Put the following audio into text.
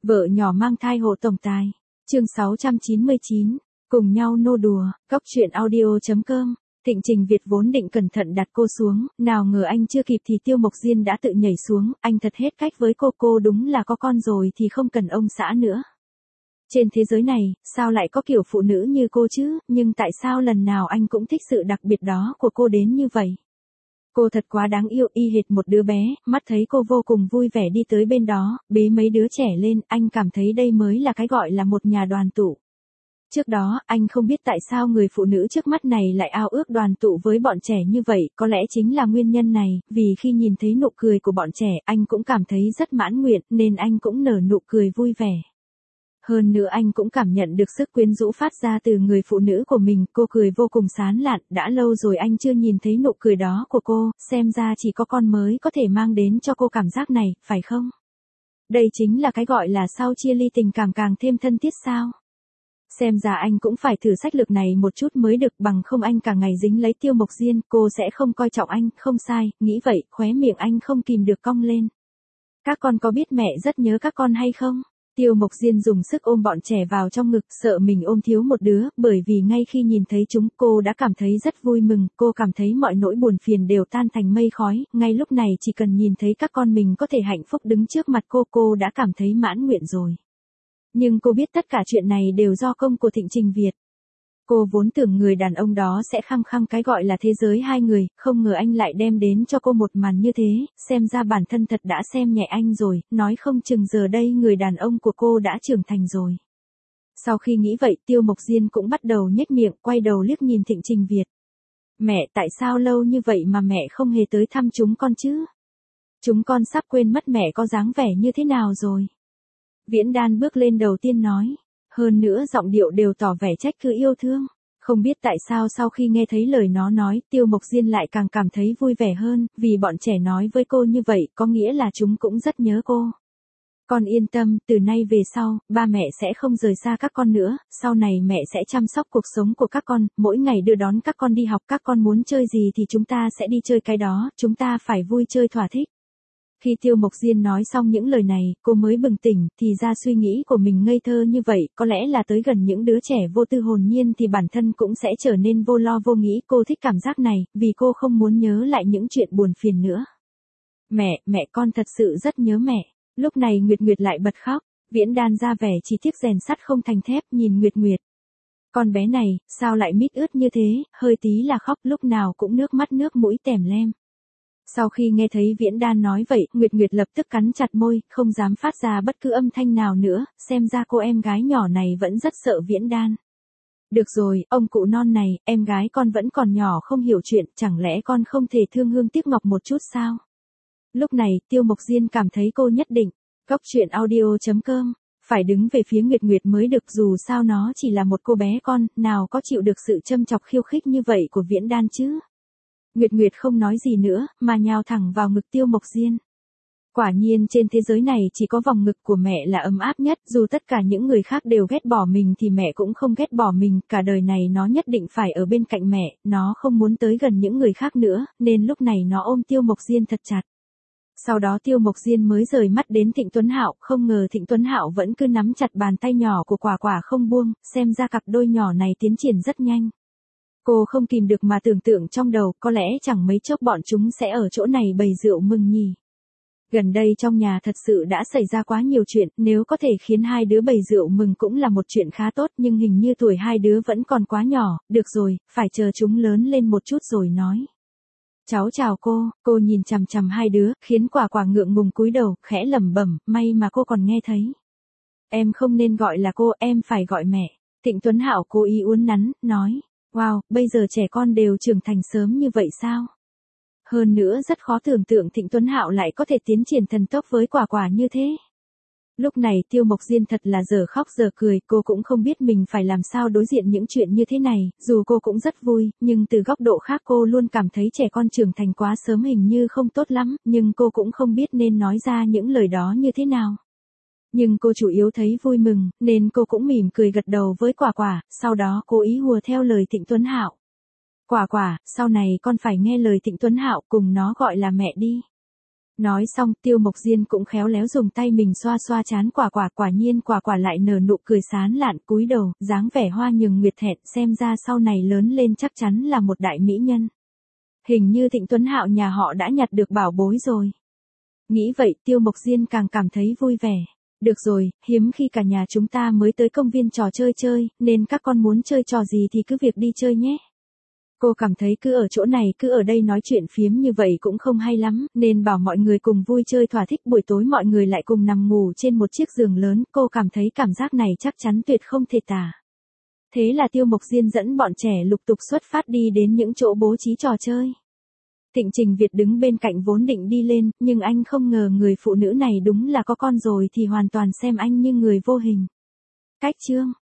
Vợ nhỏ mang thai hộ tổng tài. Chương 699. Cùng nhau nô đùa. Cóc truyện audio.com. Thịnh Trình Việt vốn định cẩn thận đặt cô xuống, nào ngờ anh chưa kịp thì Tiêu Mộc Diên đã tự nhảy xuống, anh thật hết cách với cô đúng là có con rồi thì không cần ông xã nữa. Trên thế giới này, sao lại có kiểu phụ nữ như cô chứ, nhưng tại sao lần nào anh cũng thích sự đặc biệt đó của cô đến như vậy? Cô thật quá đáng yêu, y hệt một đứa bé, mắt thấy cô vô cùng vui vẻ đi tới bên đó, bế mấy đứa trẻ lên, anh cảm thấy đây mới là cái gọi là một nhà đoàn tụ. Trước đó, anh không biết tại sao người phụ nữ trước mắt này lại ao ước đoàn tụ với bọn trẻ như vậy, có lẽ chính là nguyên nhân này, vì khi nhìn thấy nụ cười của bọn trẻ, anh cũng cảm thấy rất mãn nguyện, nên anh cũng nở nụ cười vui vẻ. Hơn nữa anh cũng cảm nhận được sức quyến rũ phát ra từ người phụ nữ của mình, cô cười vô cùng sán lạn, đã lâu rồi anh chưa nhìn thấy nụ cười đó của cô, xem ra chỉ có con mới có thể mang đến cho cô cảm giác này, phải không? Đây chính là cái gọi là sau chia ly tình cảm càng thêm thân thiết sao? Xem ra anh cũng phải thử sách lược này một chút mới được, bằng không anh cả ngày dính lấy Tiêu Mộc Diên, cô sẽ không coi trọng anh, không sai, nghĩ vậy, khóe miệng anh không kìm được cong lên. Các con có biết mẹ rất nhớ các con hay không? Tiêu Mộc Diên dùng sức ôm bọn trẻ vào trong ngực, sợ mình ôm thiếu một đứa, bởi vì ngay khi nhìn thấy chúng, cô đã cảm thấy rất vui mừng, cô cảm thấy mọi nỗi buồn phiền đều tan thành mây khói, ngay lúc này chỉ cần nhìn thấy các con mình có thể hạnh phúc đứng trước mặt cô đã cảm thấy mãn nguyện rồi. Nhưng cô biết tất cả chuyện này đều do công của Thịnh Trình Việt. Cô vốn tưởng người đàn ông đó sẽ khăng khăng cái gọi là thế giới hai người, không ngờ anh lại đem đến cho cô một màn như thế, xem ra bản thân thật đã xem nhẹ anh rồi, nói không chừng giờ đây người đàn ông của cô đã trưởng thành rồi. Sau khi nghĩ vậy, Tiêu Mộc Diên cũng bắt đầu nhếch miệng, quay đầu liếc nhìn Thịnh Trình Việt. Mẹ, tại sao lâu như vậy mà mẹ không hề tới thăm chúng con chứ? Chúng con sắp quên mất mẹ có dáng vẻ như thế nào rồi. Viễn Đan bước lên đầu tiên nói. Hơn nữa giọng điệu đều tỏ vẻ trách cứ yêu thương. Không biết tại sao sau khi nghe thấy lời nó nói, Tiêu Mộc Diên lại càng cảm thấy vui vẻ hơn, vì bọn trẻ nói với cô như vậy, có nghĩa là chúng cũng rất nhớ cô. Con yên tâm, từ nay về sau, ba mẹ sẽ không rời xa các con nữa, sau này mẹ sẽ chăm sóc cuộc sống của các con, mỗi ngày đưa đón các con đi học, các con muốn chơi gì thì chúng ta sẽ đi chơi cái đó, chúng ta phải vui chơi thỏa thích. Khi Tiêu Mộc Diên nói xong những lời này, cô mới bừng tỉnh, thì ra suy nghĩ của mình ngây thơ như vậy, có lẽ là tới gần những đứa trẻ vô tư hồn nhiên thì bản thân cũng sẽ trở nên vô lo vô nghĩ, cô thích cảm giác này, vì cô không muốn nhớ lại những chuyện buồn phiền nữa. Mẹ con thật sự rất nhớ mẹ. Lúc này Nguyệt Nguyệt lại bật khóc, Viễn Đan ra vẻ chỉ tiếc rèn sắt không thành thép, nhìn Nguyệt Nguyệt. Con bé này, sao lại mít ướt như thế, hơi tí là khóc, lúc nào cũng nước mắt nước mũi tèm lem. Sau khi nghe thấy Viễn Đan nói vậy, Nguyệt Nguyệt lập tức cắn chặt môi, không dám phát ra bất cứ âm thanh nào nữa, xem ra cô em gái nhỏ này vẫn rất sợ Viễn Đan. Được rồi, ông cụ non này, em gái con vẫn còn nhỏ không hiểu chuyện, chẳng lẽ con không thể thương hương tiếc ngọc một chút sao? Lúc này, Tiêu Mộc Diên cảm thấy cô nhất định, cóc truyện audio.com, phải đứng về phía Nguyệt Nguyệt mới được, dù sao nó chỉ là một cô bé con, nào có chịu được sự châm chọc khiêu khích như vậy của Viễn Đan chứ? Nguyệt Nguyệt không nói gì nữa, mà nhào thẳng vào ngực Tiêu Mộc Diên. Quả nhiên trên thế giới này chỉ có vòng ngực của mẹ là ấm áp nhất, dù tất cả những người khác đều ghét bỏ mình thì mẹ cũng không ghét bỏ mình, cả đời này nó nhất định phải ở bên cạnh mẹ, nó không muốn tới gần những người khác nữa, nên lúc này nó ôm Tiêu Mộc Diên thật chặt. Sau đó Tiêu Mộc Diên mới rời mắt đến Thịnh Tuấn Hạo, không ngờ Thịnh Tuấn Hạo vẫn cứ nắm chặt bàn tay nhỏ của Quả Quả không buông, xem ra cặp đôi nhỏ này tiến triển rất nhanh. Cô không kìm được mà tưởng tượng trong đầu, có lẽ chẳng mấy chốc bọn chúng sẽ ở chỗ này bày rượu mừng nhỉ. Gần đây trong nhà thật sự đã xảy ra quá nhiều chuyện, nếu có thể khiến hai đứa bày rượu mừng cũng là một chuyện khá tốt, nhưng hình như tuổi hai đứa vẫn còn quá nhỏ, được rồi, phải chờ chúng lớn lên một chút rồi nói. Cháu chào cô nhìn chằm chằm hai đứa, khiến Quả Quả ngượng ngùng cúi đầu, khẽ lẩm bẩm, may mà cô còn nghe thấy. Em không nên gọi là cô, em phải gọi mẹ. Thịnh Tuấn Hạo cố ý uốn nắn, nói. Wow, bây giờ trẻ con đều trưởng thành sớm như vậy sao? Hơn nữa rất khó tưởng tượng Thịnh Tuấn Hạo lại có thể tiến triển thần tốc với Quả Quả như thế. Lúc này Tiêu Mộc Diên thật là giờ khóc giờ cười, cô cũng không biết mình phải làm sao đối diện những chuyện như thế này, dù cô cũng rất vui, nhưng từ góc độ khác cô luôn cảm thấy trẻ con trưởng thành quá sớm hình như không tốt lắm, nhưng cô cũng không biết nên nói ra những lời đó như thế nào. Nhưng cô chủ yếu thấy vui mừng, nên cô cũng mỉm cười gật đầu với Quả Quả, sau đó cố ý hùa theo lời Thịnh Tuấn Hạo. Quả Quả, sau này con phải nghe lời Thịnh Tuấn Hạo, cùng nó gọi là mẹ đi. Nói xong Tiêu Mộc Diên cũng khéo léo dùng tay mình xoa xoa trán Quả Quả, quả nhiên Quả Quả lại nở nụ cười sán lạn cúi đầu, dáng vẻ hoa nhường nguyệt thẹn, xem ra sau này lớn lên chắc chắn là một đại mỹ nhân. Hình như Thịnh Tuấn Hạo nhà họ đã nhặt được bảo bối rồi. Nghĩ vậy Tiêu Mộc Diên càng cảm thấy vui vẻ. Được rồi, hiếm khi cả nhà chúng ta mới tới công viên trò chơi chơi, nên các con muốn chơi trò gì thì cứ việc đi chơi nhé. Cô cảm thấy cứ ở chỗ này cứ ở đây nói chuyện phiếm như vậy cũng không hay lắm, nên bảo mọi người cùng vui chơi thỏa thích, buổi tối mọi người lại cùng nằm ngủ trên một chiếc giường lớn, cô cảm thấy cảm giác này chắc chắn tuyệt không thể tả. Thế là Tiêu Mộc Diên dẫn bọn trẻ lục tục xuất phát đi đến những chỗ bố trí trò chơi. Thịnh Trình Việt đứng bên cạnh vốn định đi lên, nhưng anh không ngờ người phụ nữ này đúng là có con rồi thì hoàn toàn xem anh như người vô hình. Cách chương